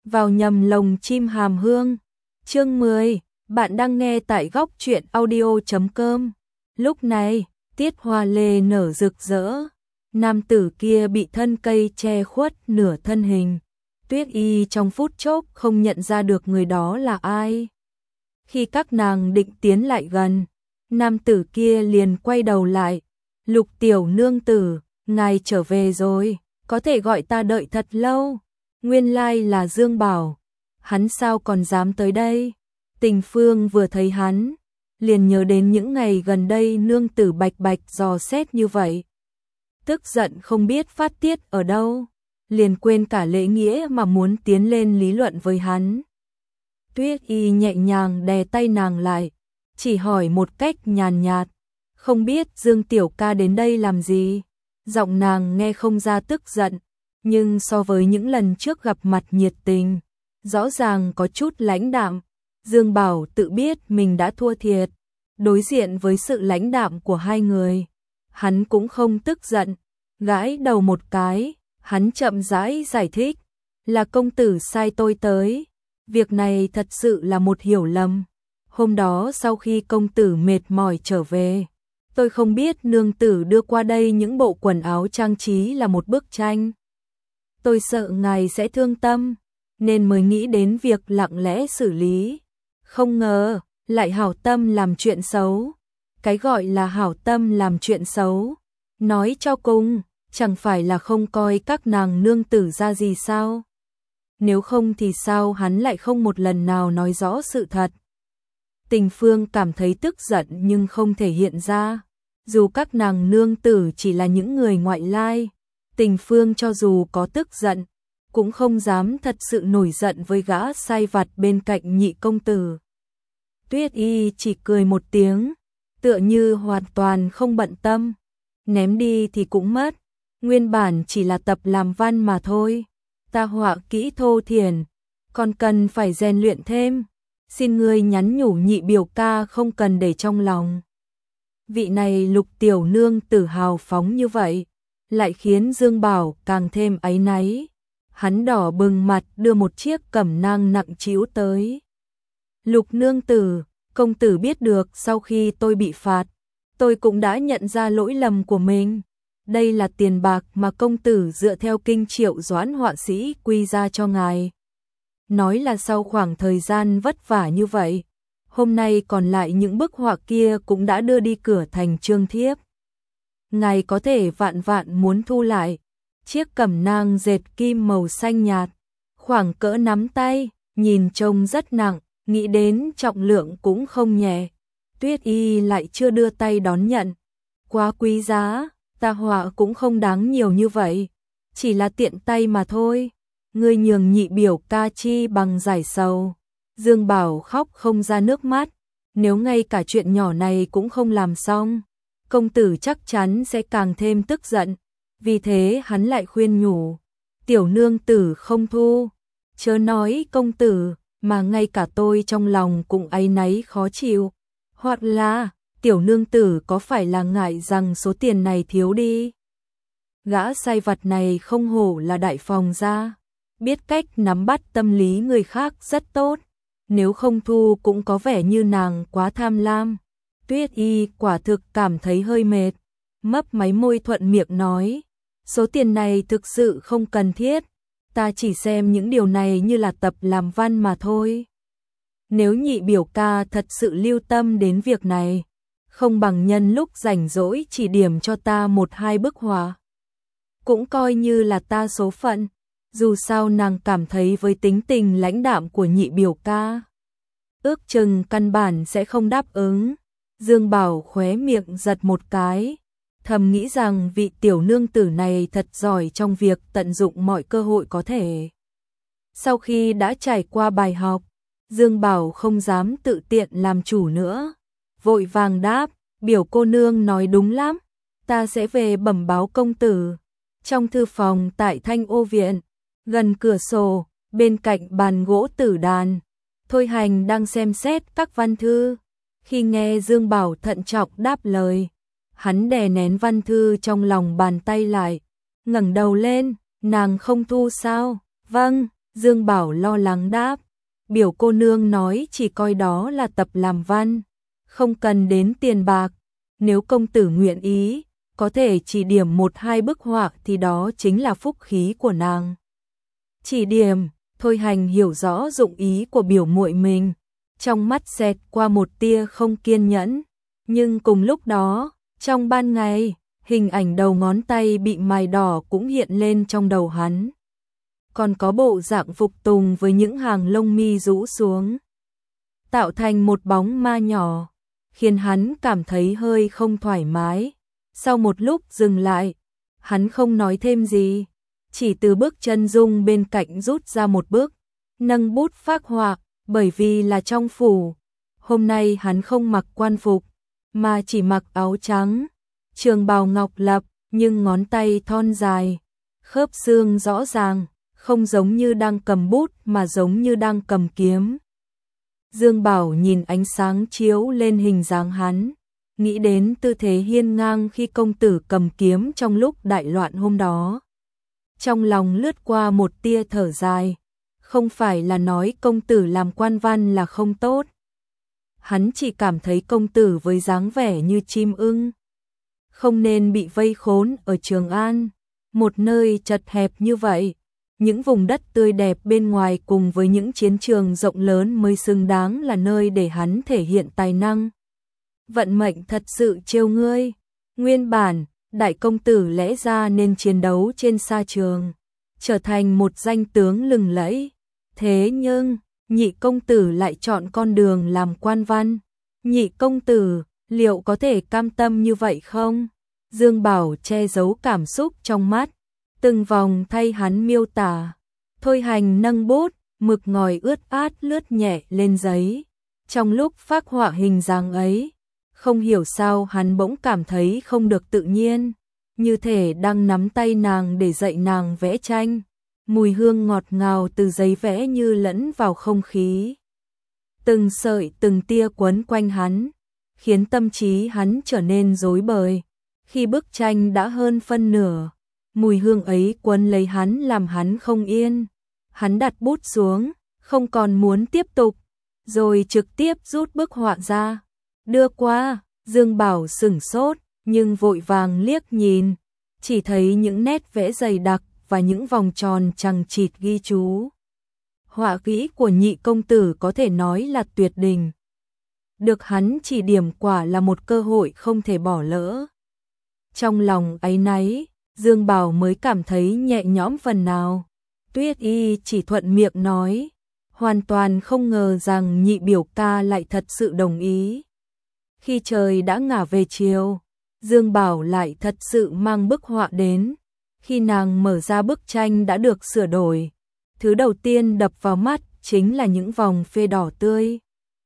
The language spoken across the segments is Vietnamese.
vào nhầm lồng chim hàm hương. Chương 10, bạn đang nghe tại góc truyện audio.com. Lúc này, tiết hoa lê nở rực rỡ. Nam tử kia bị thân cây che khuất nửa thân hình. Tuyết Y trong phút chốc không nhận ra được người đó là ai. Khi các nàng định tiến lại gần, nam tử kia liền quay đầu lại. Lục tiểu nương tử, ngài trở về rồi, có thể gọi ta đợi thật lâu. Nguyên lai là Dương Bảo, hắn sao còn dám tới đây? Tình Phương vừa thấy hắn, liền nhớ đến những ngày gần đây nương tử bạch bạch dò xét như vậy. Tức giận không biết phát tiết ở đâu, liền quên cả lễ nghĩa mà muốn tiến lên lý luận với hắn. Tuyết Y nhẹ nhàng đè tay nàng lại, chỉ hỏi một cách nhàn nhạt, không biết Dương tiểu ca đến đây làm gì? Giọng nàng nghe không ra tức giận, nhưng so với những lần trước gặp mặt nhiệt tình, rõ ràng có chút lãnh đạm. Dương Bảo tự biết mình đã thua thiệt, đối diện với sự lãnh đạm của hai người, hắn cũng không tức giận, gãi đầu một cái, hắn chậm rãi giải thích, là công tử sai tôi tới, việc này thật sự là một hiểu lầm. Hôm đó sau khi công tử mệt mỏi trở về, tôi không biết nương tử đưa qua đây những bộ quần áo trang trí là một bức tranh. Tôi sợ ngài sẽ thương tâm, nên mới nghĩ đến việc lặng lẽ xử lý. Không ngờ, lại hảo tâm làm chuyện xấu. Cái gọi là hảo tâm làm chuyện xấu, nói cho cùng, chẳng phải là không coi các nàng nương tử ra gì sao? Nếu không thì sao hắn lại không một lần nào nói rõ sự thật? Tình Phương cảm thấy tức giận nhưng không thể hiện ra. Dù các nàng nương tử chỉ là những người ngoại lai, Tình Phương cho dù có tức giận, cũng không dám thật sự nổi giận với gã sai vặt bên cạnh nhị công tử. Tuyết Y chỉ cười một tiếng, tựa như hoàn toàn không bận tâm, ném đi thì cũng mất, nguyên bản chỉ là tập làm văn mà thôi, ta họa kỹ thô thiển, còn cần phải rèn luyện thêm, xin ngươi nhắn nhủ nhị biểu ca không cần để trong lòng. Vị này Lục tiểu nương tử hào phóng như vậy, lại khiến Dương Bảo càng thêm áy náy. Hắn đỏ bừng mặt đưa một chiếc cẩm nang nặng trĩu tới. Lục nương tử, công tử biết được sau khi tôi bị phạt, tôi cũng đã nhận ra lỗi lầm của mình. Đây là tiền bạc mà công tử dựa theo kinh Triệu Doãn họa sĩ quy ra cho ngài. Nói là sau khoảng thời gian vất vả như vậy, hôm nay còn lại những bức họa kia cũng đã đưa đi cửa thành trương thiếp. Ngài có thể vạn vạn muốn thu lại. Chiếc cẩm nang dệt kim màu xanh nhạt, khoảng cỡ nắm tay, nhìn trông rất nặng, nghĩ đến trọng lượng cũng không nhẹ. Tuyết Y lại chưa đưa tay đón nhận. Quá quý giá, ta họa cũng không đáng nhiều như vậy, chỉ là tiện tay mà thôi. Ngươi nhường nhị biểu ca chi bằng giải sầu. Dương Bảo khóc không ra nước mắt, nếu ngay cả chuyện nhỏ này cũng không làm xong, công tử chắc chắn sẽ càng thêm tức giận. Vì thế hắn lại khuyên nhủ, tiểu nương tử không thu, chớ nói công tử, mà ngay cả tôi trong lòng cũng áy náy khó chịu. Hoặc là, tiểu nương tử có phải là ngại rằng số tiền này thiếu đi? Gã sai vặt này không hổ là đại phòng gia, biết cách nắm bắt tâm lý người khác rất tốt, nếu không thu cũng có vẻ như nàng quá tham lam. Tuyết Y quả thực cảm thấy hơi mệt, mấp máy môi thuận miệng nói, số tiền này thực sự không cần thiết, ta chỉ xem những điều này như là tập làm văn mà thôi. Nếu nhị biểu ca thật sự lưu tâm đến việc này, không bằng nhân lúc rảnh rỗi chỉ điểm cho ta một hai bức họa. Cũng coi như là ta số phận, dù sao nàng cảm thấy với tính tình lãnh đạm của nhị biểu ca, ước chừng căn bản sẽ không đáp ứng. Dương Bảo khóe miệng giật một cái, thầm nghĩ rằng vị tiểu nương tử này thật giỏi trong việc tận dụng mọi cơ hội có thể. Sau khi đã trải qua bài học, Dương Bảo không dám tự tiện làm chủ nữa, vội vàng đáp, biểu cô nương nói đúng lắm, ta sẽ về bẩm báo công tử. Trong thư phòng tại Thanh Ô Viện, gần cửa sổ, bên cạnh bàn gỗ tử đàn, Thôi Hành đang xem xét các văn thư. Khi nghe Dương Bảo thận trọng đáp lời, hắn đè nén văn thư trong lòng bàn tay lại, ngẩng đầu lên, nàng không thu sao? Vâng, Dương Bảo lo lắng đáp, biểu cô nương nói chỉ coi đó là tập làm văn, không cần đến tiền bạc, nếu công tử nguyện ý, có thể chỉ điểm một hai bức họa thì đó chính là phúc khí của nàng. Chỉ điểm, Thôi Hành hiểu rõ dụng ý của biểu muội mình, trong mắt xẹt qua một tia không kiên nhẫn, nhưng cùng lúc đó, trong ban ngày, hình ảnh đầu ngón tay bị mài đỏ cũng hiện lên trong đầu hắn. Còn có bộ dạng phục tùng với những hàng lông mi rũ xuống, tạo thành một bóng ma nhỏ, khiến hắn cảm thấy hơi không thoải mái. Sau một lúc dừng lại, hắn không nói thêm gì, chỉ từ bước chân dung bên cạnh rút ra một bước, nâng bút phác họa, bởi vì là trong phủ. Hôm nay hắn không mặc quan phục, mà chỉ mặc áo trắng, trường bào ngọc lập, nhưng ngón tay thon dài, khớp xương rõ ràng, không giống như đang cầm bút mà giống như đang cầm kiếm. Dương Bảo nhìn ánh sáng chiếu lên hình dáng hắn, nghĩ đến tư thế hiên ngang khi công tử cầm kiếm trong lúc đại loạn hôm đó. Trong lòng lướt qua một tia thở dài, không phải là nói công tử làm quan văn là không tốt. Hắn chỉ cảm thấy công tử với dáng vẻ như chim ưng, không nên bị vây khốn ở Trường An, một nơi chật hẹp như vậy. Những vùng đất tươi đẹp bên ngoài cùng với những chiến trường rộng lớn mới xứng đáng là nơi để hắn thể hiện tài năng. Vận mệnh thật sự trêu ngươi. Nguyên bản, đại công tử lẽ ra nên chiến đấu trên sa trường, trở thành một danh tướng lừng lẫy. Thế nhưng, nhị công tử lại chọn con đường làm quan văn. Nhị công tử, liệu có thể cam tâm như vậy không? Dương Bảo che giấu cảm xúc trong mắt, từng vòng thay hắn miêu tả. Thôi Hành nâng bút, mực ngòi ướt át lướt nhẹ lên giấy. Trong lúc phác họa hình dáng ấy, không hiểu sao hắn bỗng cảm thấy không được tự nhiên, như thể đang nắm tay nàng để dạy nàng vẽ tranh. Mùi hương ngọt ngào từ giấy vẽ như lẫn vào không khí. Từng sợi từng tia quấn quanh hắn, khiến tâm trí hắn trở nên rối bời. Khi bức tranh đã hơn phân nửa, mùi hương ấy quấn lấy hắn làm hắn không yên. Hắn đặt bút xuống, không còn muốn tiếp tục, rồi trực tiếp rút bức họa ra, đưa qua. Dương Bảo sửng sốt, nhưng vội vàng liếc nhìn, chỉ thấy những nét vẽ dày đặc và những vòng tròn chằng chịt ghi chú. Họa kỹ của nhị công tử có thể nói là tuyệt đỉnh. Được hắn chỉ điểm quả là một cơ hội không thể bỏ lỡ. Trong lòng áy náy, Dương Bảo mới cảm thấy nhẹ nhõm phần nào. Tuyết Y chỉ thuận miệng nói, hoàn toàn không ngờ rằng nhị biểu ca lại thật sự đồng ý. Khi trời đã ngả về chiều, Dương Bảo lại thật sự mang bức họa đến. Khi nàng mở ra bức tranh đã được sửa đổi, thứ đầu tiên đập vào mắt chính là những vòng phê đỏ tươi.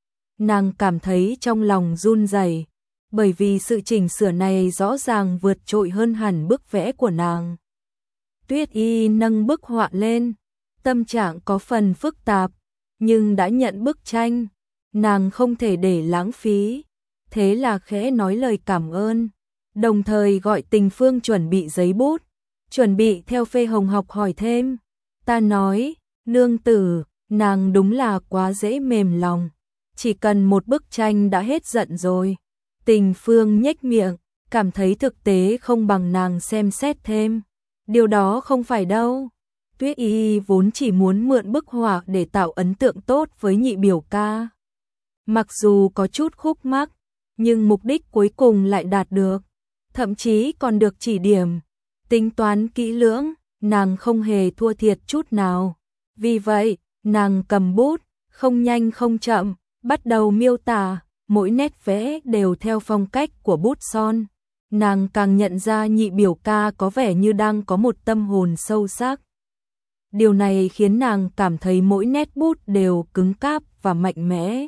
Nàng cảm thấy trong lòng run rẩy, bởi vì sự chỉnh sửa này rõ ràng vượt trội hơn hẳn bức vẽ của nàng. Tuyết Y nâng bức họa lên, tâm trạng có phần phức tạp, nhưng đã nhận bức tranh, nàng không thể để lãng phí, thế là khẽ nói lời cảm ơn, đồng thời gọi Tình Phương chuẩn bị giấy bút, chuẩn bị theo Phê Hồng học hỏi thêm. Ta nói, nương tử, nàng đúng là quá dễ mềm lòng, chỉ cần một bức tranh đã hết giận rồi. Tình Phương nhếch miệng, cảm thấy thực tế không bằng nàng xem xét thêm. Điều đó không phải đâu. Tuyết Y vốn chỉ muốn mượn bức họa để tạo ấn tượng tốt với nhị biểu ca. Mặc dù có chút khúc mắc, nhưng mục đích cuối cùng lại đạt được, thậm chí còn được chỉ điểm. Tính toán kỹ lưỡng, nàng không hề thua thiệt chút nào. Vì vậy, nàng cầm bút, không nhanh không chậm, bắt đầu miêu tả, mỗi nét vẽ đều theo phong cách của bút son. Nàng càng nhận ra nhị biểu ca có vẻ như đang có một tâm hồn sâu sắc. Điều này khiến nàng cảm thấy mỗi nét bút đều cứng cáp và mạnh mẽ.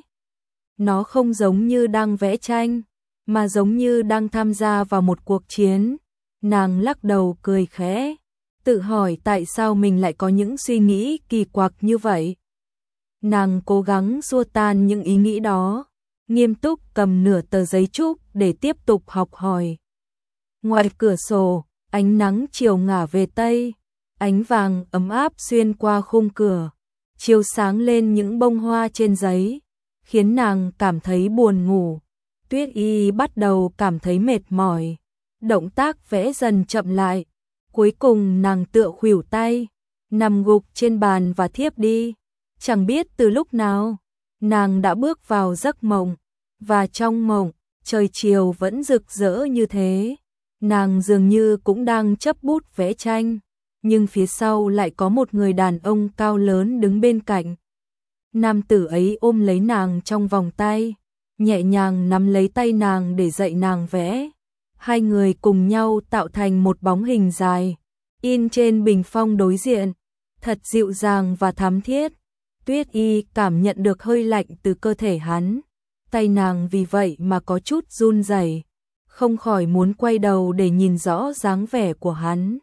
Nó không giống như đang vẽ tranh, mà giống như đang tham gia vào một cuộc chiến. Nàng lắc đầu cười khẽ, tự hỏi tại sao mình lại có những suy nghĩ kỳ quặc như vậy. Nàng cố gắng xua tan những ý nghĩ đó, nghiêm túc cầm nửa tờ giấy trúc để tiếp tục học hỏi. Ngoài cửa sổ, ánh nắng chiều ngả về Tây, ánh vàng ấm áp xuyên qua khung cửa, chiếu sáng lên những bông hoa trên giấy, khiến nàng cảm thấy buồn ngủ. Tuyết Y bắt đầu cảm thấy mệt mỏi, động tác vẽ dần chậm lại, cuối cùng nàng tựa khuỷu tay, nằm gục trên bàn và thiếp đi. Chẳng biết từ lúc nào, nàng đã bước vào giấc mộng, và trong mộng, trời chiều vẫn rực rỡ như thế. Nàng dường như cũng đang chấp bút vẽ tranh, nhưng phía sau lại có một người đàn ông cao lớn đứng bên cạnh. Nam tử ấy ôm lấy nàng trong vòng tay, nhẹ nhàng nắm lấy tay nàng để dạy nàng vẽ. Hai người cùng nhau tạo thành một bóng hình dài, in trên bình phong đối diện, thật dịu dàng và thắm thiết. Tuyết Y cảm nhận được hơi lạnh từ cơ thể hắn, tay nàng vì vậy mà có chút run rẩy, không khỏi muốn quay đầu để nhìn rõ dáng vẻ của hắn.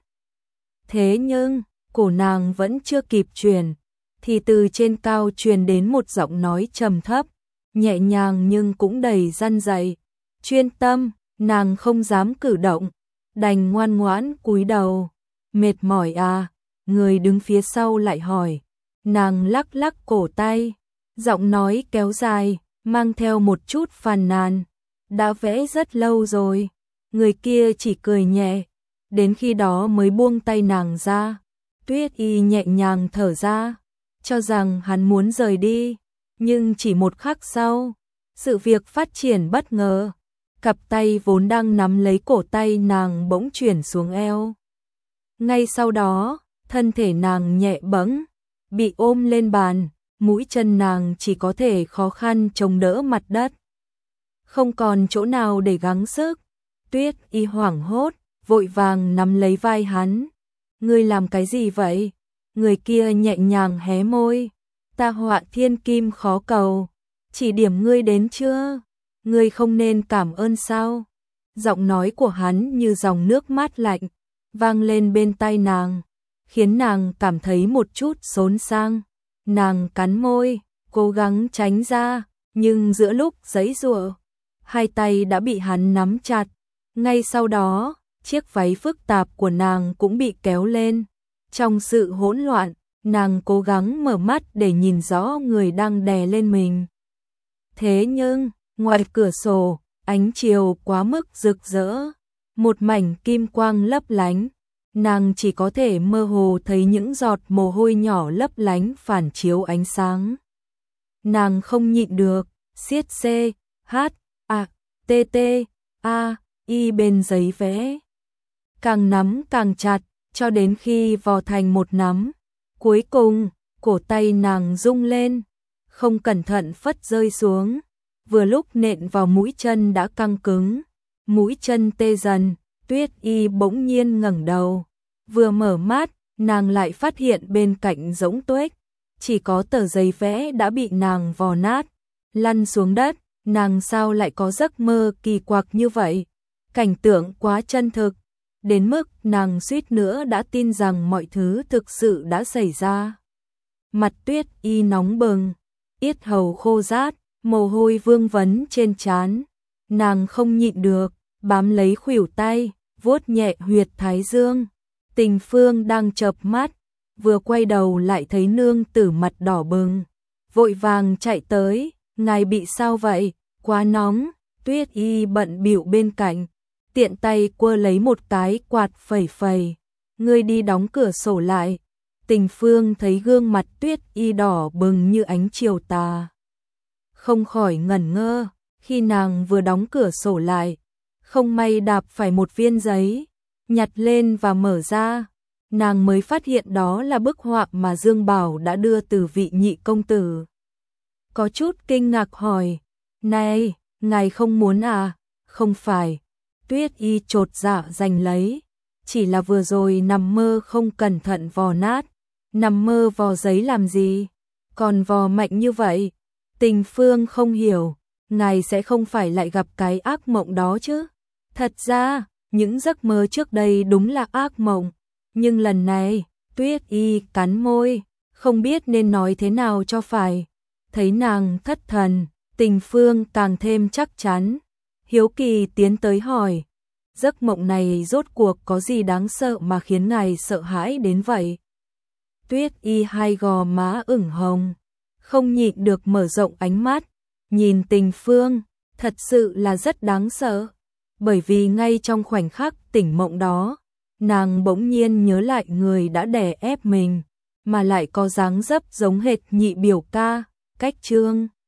Thế nhưng, cổ nàng vẫn chưa kịp chuyển, thì từ trên cao truyền đến một giọng nói trầm thấp, nhẹ nhàng nhưng cũng đầy răn dạy. Chuyên tâm, nàng không dám cử động, đành ngoan ngoãn cúi đầu. Mệt mỏi à? Người đứng phía sau lại hỏi. Nàng lắc lắc cổ tay, giọng nói kéo dài, mang theo một chút phàn nàn. Đã vẽ rất lâu rồi. Người kia chỉ cười nhẹ, đến khi đó mới buông tay nàng ra. Tuyết Y nhẹ nhàng thở ra, cho rằng hắn muốn rời đi, nhưng chỉ một khắc sau, sự việc phát triển bất ngờ. Cặp tay vốn đang nắm lấy cổ tay nàng bỗng chuyển xuống eo. Ngay sau đó, thân thể nàng nhẹ bẫng, bị ôm lên bàn, mũi chân nàng chỉ có thể khó khăn chống đỡ mặt đất. Không còn chỗ nào để gắng sức, Tuyết Y hoảng hốt, vội vàng nắm lấy vai hắn. Ngươi làm cái gì vậy? Người kia nhẹ nhàng hé môi. Ta Họa Thiên Kim khó cầu, chỉ điểm ngươi đến chưa? Ngươi không nên cảm ơn sao? Giọng nói của hắn như dòng nước mát lạnh, vang lên bên tai nàng, khiến nàng cảm thấy một chút xốn sang. Nàng cắn môi, cố gắng tránh ra, nhưng giữa lúc giãy giụa, hai tay đã bị hắn nắm chặt. Ngay sau đó, chiếc váy phức tạp của nàng cũng bị kéo lên. Trong sự hỗn loạn, nàng cố gắng mở mắt để nhìn rõ người đang đè lên mình. Thế nhưng, ngoài cửa sổ, ánh chiều quá mức rực rỡ, một mảnh kim quang lấp lánh. Nàng chỉ có thể mơ hồ thấy những giọt mồ hôi nhỏ lấp lánh phản chiếu ánh sáng. Nàng không nhịn được, siết C, H, A, T, T, A, Y bên giấy vẽ. Càng nắm càng chặt, cho đến khi vò thành một nắm. Cuối cùng, cổ tay nàng rung lên, không cẩn thận phất rơi xuống. Vừa lúc nện vào mũi chân đã căng cứng, mũi chân tê dần. Tuyết Y bỗng nhiên ngẩng đầu, vừa mở mắt, nàng lại phát hiện bên cạnh rỗng tuếch, chỉ có tờ giấy vẽ đã bị nàng vò nát, lăn xuống đất. Nàng sao lại có giấc mơ kỳ quặc như vậy? Cảnh tượng quá chân thực, đến mức nàng suýt nữa đã tin rằng mọi thứ thực sự đã xảy ra. Mặt Tuyết Y nóng bừng, yết hầu khô rát, mồ hôi vương vấn trên trán. Nàng không nhịn được, bám lấy khuỷu tay, vuốt nhẹ huyệt thái dương. Tình Phương đang chợp mắt, vừa quay đầu lại thấy nương tử mặt đỏ bừng, vội vàng chạy tới. Ngài bị sao vậy? Quá nóng. Tuyết Y bận bịu bên cạnh, tiện tay quơ lấy một cái quạt phẩy phẩy. Ngươi đi đóng cửa sổ lại. Tình Phương thấy gương mặt Tuyết Y đỏ bừng như ánh chiều tà, không khỏi ngẩn ngơ. Khi nàng vừa đóng cửa sổ lại, không may đạp phải một viên giấy, nhặt lên và mở ra, nàng mới phát hiện đó là bức họa mà Dương Bảo đã đưa từ vị nhị công tử. Có chút kinh ngạc hỏi, này, ngài không muốn à? Không phải. Tuyết Y chột dạ giành lấy, chỉ là vừa rồi nằm mơ không cẩn thận vò nát. Nằm mơ vò giấy làm gì? Còn vò mạnh như vậy? Tình Phương không hiểu, ngài sẽ không phải lại gặp cái ác mộng đó chứ? Thật ra, những giấc mơ trước đây đúng là ác mộng, nhưng lần này, Tuyết Y cắn môi, không biết nên nói thế nào cho phải. Thấy nàng thất thần, Tình Phương càng thêm chắc chắn, hiếu kỳ tiến tới hỏi, giấc mộng này rốt cuộc có gì đáng sợ mà khiến ngài sợ hãi đến vậy? Tuyết Y hai gò má ửng hồng, không nhịn được mở rộng ánh mắt, nhìn Tình Phương, thật sự là rất đáng sợ, bởi vì ngay trong khoảnh khắc tỉnh mộng đó, nàng bỗng nhiên nhớ lại người đã đè ép mình, mà lại có dáng dấp giống hệt nhị biểu ca, Cách Trương.